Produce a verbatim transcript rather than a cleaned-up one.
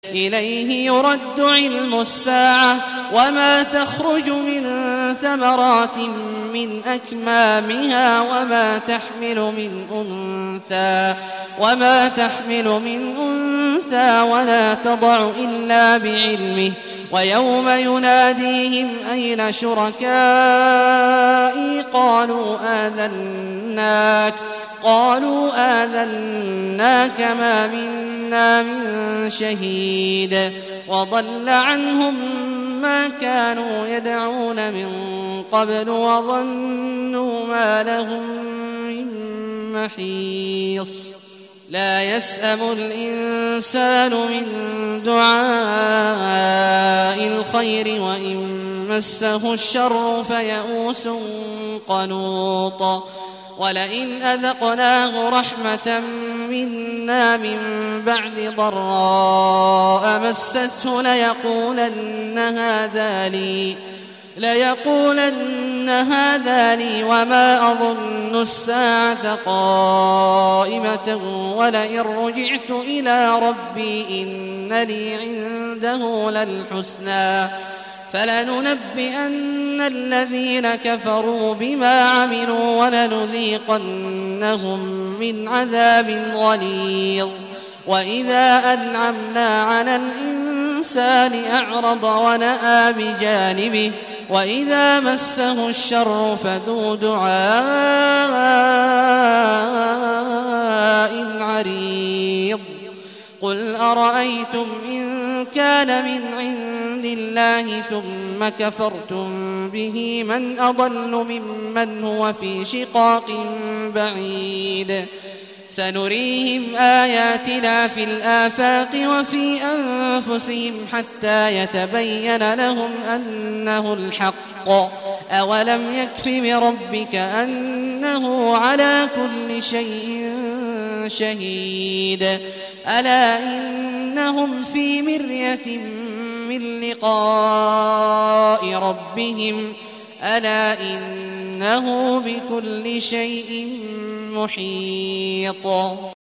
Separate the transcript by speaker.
Speaker 1: إليه يرد علم الساعة وما تخرج من ثمرات من أكمامها وما تحمل من أنثى وما تحمل من أنثى ولا تضع إلا بعلمه ويوم يناديهم أين شركائي قالوا آذناك قالوا آذناك ما منا من شهيد وضل عنهم ما كانوا يدعون من قبل وظنوا ما لهم من محيص لا يسأم الإنسان من دعاء الخير وإن مسه الشر فيئوس قنوط ولئن أذقناه رحمة منا من بعد ضراء مسته ليقولن هذا لي ليقولن هذا لي وما أظن الساعة قائمة ولئن رجعت إلى ربي إن لي عنده للحسنى فلننبئن الذين كفروا بما عملوا ولنذيقنهم من عذاب غليظ وإذا أنعمنا على الإنسان أعرض ونأى بجانبه وإذا مسه الشر فذو دعاء عريض قل أرأيتم إن كان من عند الله ثم كفرتم به من أضل ممن هو في شقاق بعيد سنريهم آياتنا في الآفاق وفي أنفسهم حتى يتبين لهم أنه الحق أولم يكف بربك أنه على كل شيء شهيد ألا إنهم في مرية من لقاء ربهم ألا إنه بكل شيء محيط.